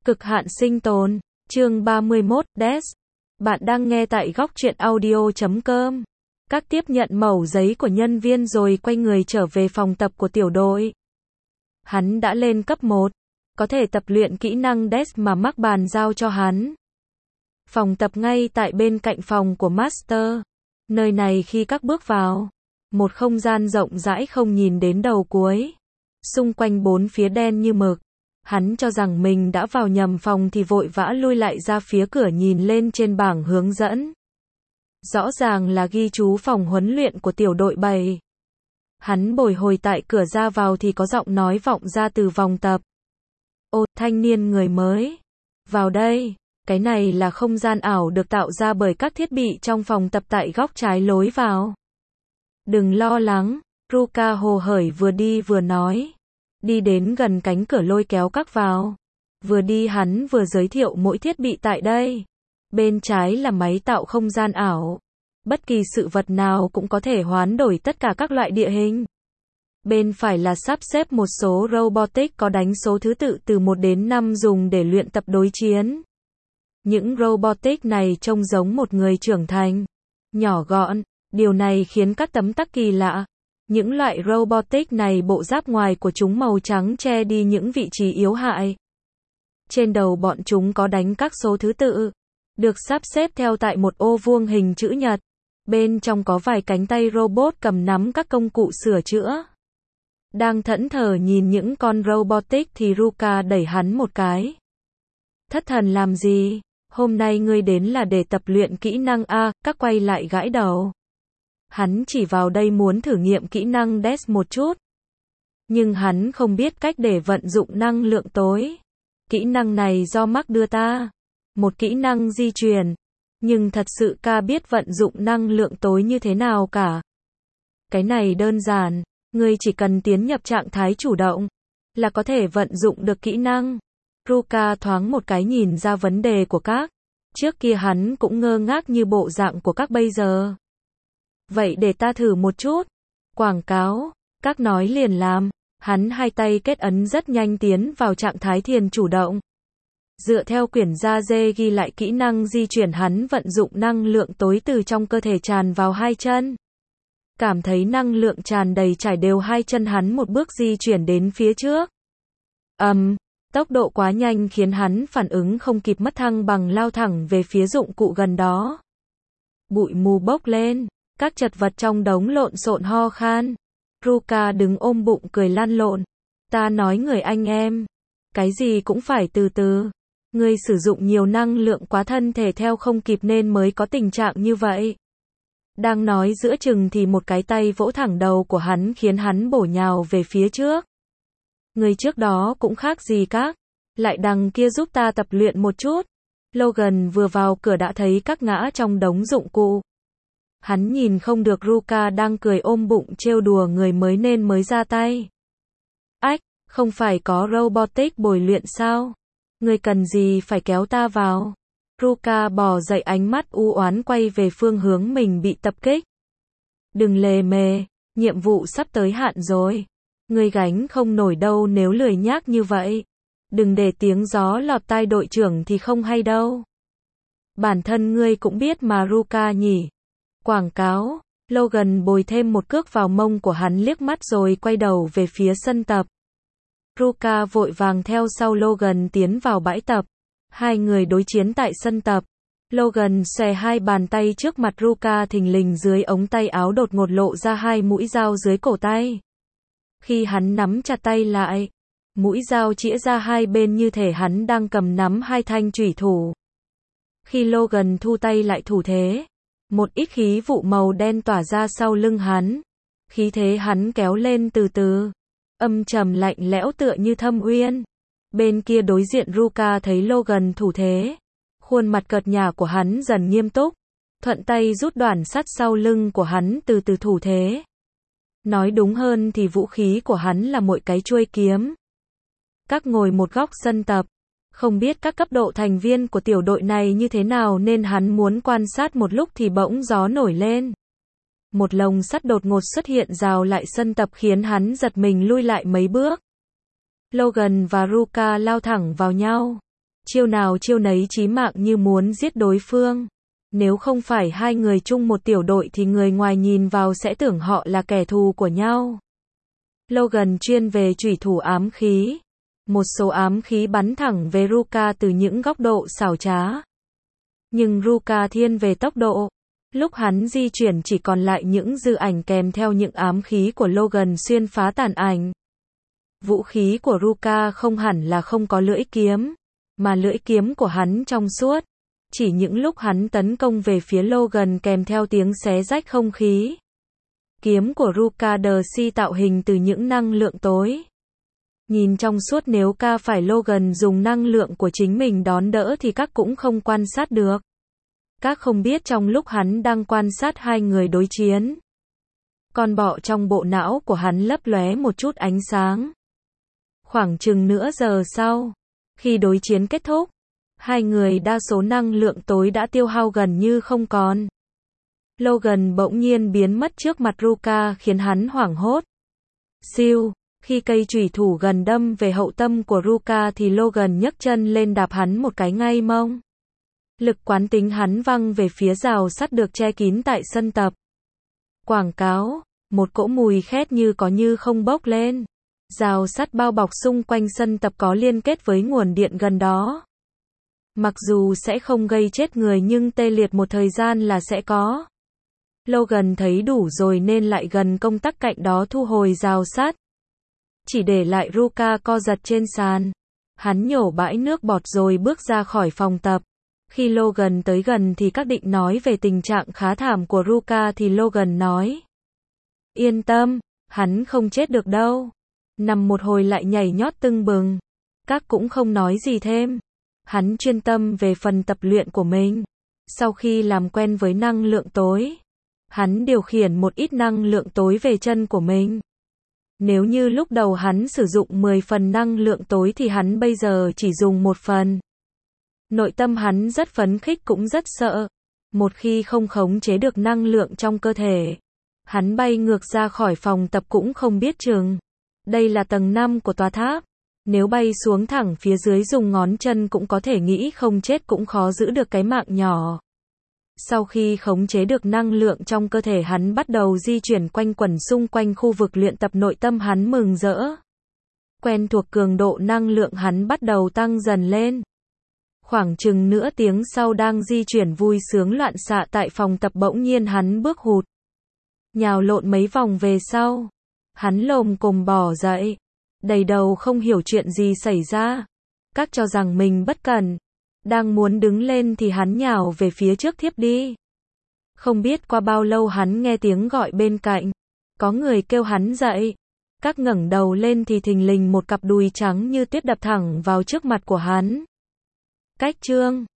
Cực hạn sinh tồn, chương 31, Des. Bạn đang nghe tại góc truyện audio.com. Các tiếp nhận mẩu giấy của nhân viên rồi quay người trở về phòng tập của tiểu đội. Hắn đã lên cấp 1, có thể tập luyện kỹ năng Des mà Mark bàn giao cho hắn. Phòng tập ngay tại bên cạnh phòng của Master. Nơi này khi các bước vào, một không gian rộng rãi không nhìn đến đầu cuối. Xung quanh bốn phía đen như mực. Hắn cho rằng mình đã vào nhầm phòng thì vội vã lui lại ra phía cửa nhìn lên trên bảng hướng dẫn. Rõ ràng là ghi chú phòng huấn luyện của tiểu đội 7. Hắn bồi hồi tại cửa ra vào thì có giọng nói vọng ra từ vòng tập. Ô, thanh niên người mới. Vào đây. Cái này là không gian ảo được tạo ra bởi các thiết bị trong phòng tập tại góc trái lối vào. Đừng lo lắng, Ruka hồ hởi vừa đi vừa nói. Đi đến gần cánh cửa lôi kéo các vào. Vừa đi hắn vừa giới thiệu mỗi thiết bị tại đây. Bên trái là máy tạo không gian ảo. Bất kỳ sự vật nào cũng có thể hoán đổi tất cả các loại địa hình. Bên phải là sắp xếp một số robotic có đánh số thứ tự từ 1 đến 5 dùng để luyện tập đối chiến. Những robotic này trông giống một người trưởng thành. Nhỏ gọn, điều này khiến các tấm tắc kỳ lạ. Những loại robotic này bộ giáp ngoài của chúng màu trắng che đi những vị trí yếu hại. Trên đầu bọn chúng có đánh các số thứ tự, được sắp xếp theo tại một ô vuông hình chữ nhật. Bên trong có vài cánh tay robot cầm nắm các công cụ sửa chữa. Đang thẫn thờ nhìn những con robotic thì Ruka đẩy hắn một cái. Thất thần làm gì? Hôm nay ngươi đến là để tập luyện kỹ năng A, các quay lại gãi đầu. Hắn chỉ vào đây muốn thử nghiệm kỹ năng Des một chút. Nhưng hắn không biết cách để vận dụng năng lượng tối. Kỹ năng này do Mark đưa ta. Một kỹ năng di chuyển. Nhưng thật sự ca biết vận dụng năng lượng tối như thế nào cả. Cái này đơn giản. Ngươi chỉ cần tiến nhập trạng thái chủ động. Là có thể vận dụng được kỹ năng. Ruka thoáng một cái nhìn ra vấn đề của các. Trước kia hắn cũng ngơ ngác như bộ dạng của các bây giờ. Vậy để ta thử một chút. Quảng cáo. Các nói liền làm. Hắn hai tay kết ấn rất nhanh tiến vào trạng thái thiền chủ động. Dựa theo quyển da dê ghi lại kỹ năng di chuyển hắn vận dụng năng lượng tối từ trong cơ thể tràn vào hai chân. Cảm thấy năng lượng tràn đầy trải đều hai chân hắn một bước di chuyển đến phía trước. Tốc độ quá nhanh khiến hắn phản ứng không kịp mất thăng bằng lao thẳng về phía dụng cụ gần đó. Bụi mù bốc lên, các chật vật trong đống lộn xộn ho khan. Ruka đứng ôm bụng cười lăn lộn. Ta nói người anh em, cái gì cũng phải từ từ. Ngươi sử dụng nhiều năng lượng quá thân thể theo không kịp nên mới có tình trạng như vậy. Đang nói giữa chừng thì một cái tay vỗ thẳng đầu của hắn khiến hắn bổ nhào về phía trước. Người trước đó cũng khác gì các. Lại đằng kia giúp ta tập luyện một chút. Logan vừa vào cửa đã thấy các ngã trong đống dụng cụ. Hắn nhìn không được Ruka đang cười ôm bụng trêu đùa người mới nên mới ra tay. Ách, không phải có robotic bồi luyện sao? Người cần gì phải kéo ta vào? Ruka bò dậy ánh mắt u oán quay về phương hướng mình bị tập kích. Đừng lề mề, nhiệm vụ sắp tới hạn rồi. Ngươi gánh không nổi đâu nếu lười nhác như vậy. Đừng để tiếng gió lọt tai đội trưởng thì không hay đâu. Bản thân ngươi cũng biết mà Ruka nhỉ. Quảng cáo. Logan bồi thêm một cước vào mông của hắn liếc mắt rồi quay đầu về phía sân tập. Ruka vội vàng theo sau Logan tiến vào bãi tập. Hai người đối chiến tại sân tập. Logan xòe hai bàn tay trước mặt Ruka thình lình dưới ống tay áo đột ngột lộ ra hai mũi dao dưới cổ tay. Khi hắn nắm chặt tay lại, mũi dao chĩa ra hai bên như thể hắn đang cầm nắm hai thanh chủy thủ. Khi Logan thu tay lại thủ thế, một ít khí vụ màu đen tỏa ra sau lưng hắn. Khí thế hắn kéo lên từ từ, âm trầm lạnh lẽo tựa như thâm uyên. Bên kia đối diện Ruka thấy Logan thủ thế, khuôn mặt cợt nhả của hắn dần nghiêm túc, thuận tay rút đoạn sắt sau lưng của hắn từ từ thủ thế. Nói đúng hơn thì vũ khí của hắn là một cái chuôi kiếm. Các ngồi một góc sân tập, không biết các cấp độ thành viên của tiểu đội này như thế nào nên hắn muốn quan sát một lúc thì bỗng gió nổi lên. Một lồng sắt đột ngột xuất hiện rào lại sân tập khiến hắn giật mình lui lại mấy bước. Logan và Ruka lao thẳng vào nhau. Chiêu nào chiêu nấy chí mạng như muốn giết đối phương. Nếu không phải hai người chung một tiểu đội thì người ngoài nhìn vào sẽ tưởng họ là kẻ thù của nhau. Logan chuyên về chủy thủ ám khí. Một số ám khí bắn thẳng về Ruka từ những góc độ xảo trá. Nhưng Ruka thiên về tốc độ. Lúc hắn di chuyển chỉ còn lại những dư ảnh kèm theo những ám khí của Logan xuyên phá tàn ảnh. Vũ khí của Ruka không hẳn là không có lưỡi kiếm, mà lưỡi kiếm của hắn trong suốt. Chỉ những lúc hắn tấn công về phía Logan kèm theo tiếng xé rách không khí. Kiếm của Ruka Darcy tạo hình từ những năng lượng tối. Nhìn trong suốt, nếu phải Logan dùng năng lượng của chính mình đón đỡ thì các cũng không quan sát được. Các không biết trong lúc hắn đang quan sát hai người đối chiến, con bọ trong bộ não của hắn lấp lóe một chút ánh sáng. Khoảng chừng nửa giờ sau, khi đối chiến kết thúc, hai người đa số năng lượng tối đã tiêu hao gần như không còn. Logan bỗng nhiên biến mất trước mặt Ruka khiến hắn hoảng hốt. Siêu, khi cây chủy thủ gần đâm về hậu tâm của Ruka thì Logan nhấc chân lên đạp hắn một cái ngay mông. Lực quán tính hắn văng về phía rào sắt được che kín tại sân tập. Quảng cáo, một cỗ mùi khét như có như không bốc lên. Rào sắt bao bọc xung quanh sân tập có liên kết với nguồn điện gần đó. Mặc dù sẽ không gây chết người nhưng tê liệt một thời gian là sẽ có. Logan thấy đủ rồi nên lại gần công tắc cạnh đó thu hồi rào sắt. Chỉ để lại Ruka co giật trên sàn. Hắn nhổ bãi nước bọt rồi bước ra khỏi phòng tập. Khi Logan tới gần thì các định nói về tình trạng khá thảm của Ruka thì Logan nói: Yên tâm, hắn không chết được đâu. Nằm một hồi lại nhảy nhót tưng bừng. Các cũng không nói gì thêm. Hắn chuyên tâm về phần tập luyện của mình. Sau khi làm quen với năng lượng tối, hắn điều khiển một ít năng lượng tối về chân của mình. Nếu như lúc đầu hắn sử dụng 10 phần năng lượng tối thì hắn bây giờ chỉ dùng 1 phần. Nội tâm hắn rất phấn khích cũng rất sợ. Một khi không khống chế được năng lượng trong cơ thể, hắn bay ngược ra khỏi phòng tập cũng không biết chừng. Đây là tầng 5 của tòa tháp. Nếu bay xuống thẳng phía dưới dùng ngón chân cũng có thể nghĩ không chết cũng khó giữ được cái mạng nhỏ. Sau khi khống chế được năng lượng trong cơ thể, hắn bắt đầu di chuyển quanh quẩn xung quanh khu vực luyện tập. Nội tâm hắn mừng rỡ. Quen thuộc cường độ năng lượng, hắn bắt đầu tăng dần lên. Khoảng chừng nửa tiếng sau, đang di chuyển vui sướng loạn xạ tại phòng tập, bỗng nhiên hắn bước hụt. Nhào lộn mấy vòng về sau. Hắn lồm cồm bò dậy. Đầy đầu không hiểu chuyện gì xảy ra. Các cho rằng mình bất cẩn. Đang muốn đứng lên thì hắn nhào về phía trước thiếp đi. Không biết qua bao lâu hắn nghe tiếng gọi bên cạnh. Có người kêu hắn dậy. Các ngẩng đầu lên thì thình lình một cặp đùi trắng như tuyết đập thẳng vào trước mặt của hắn. Cách chương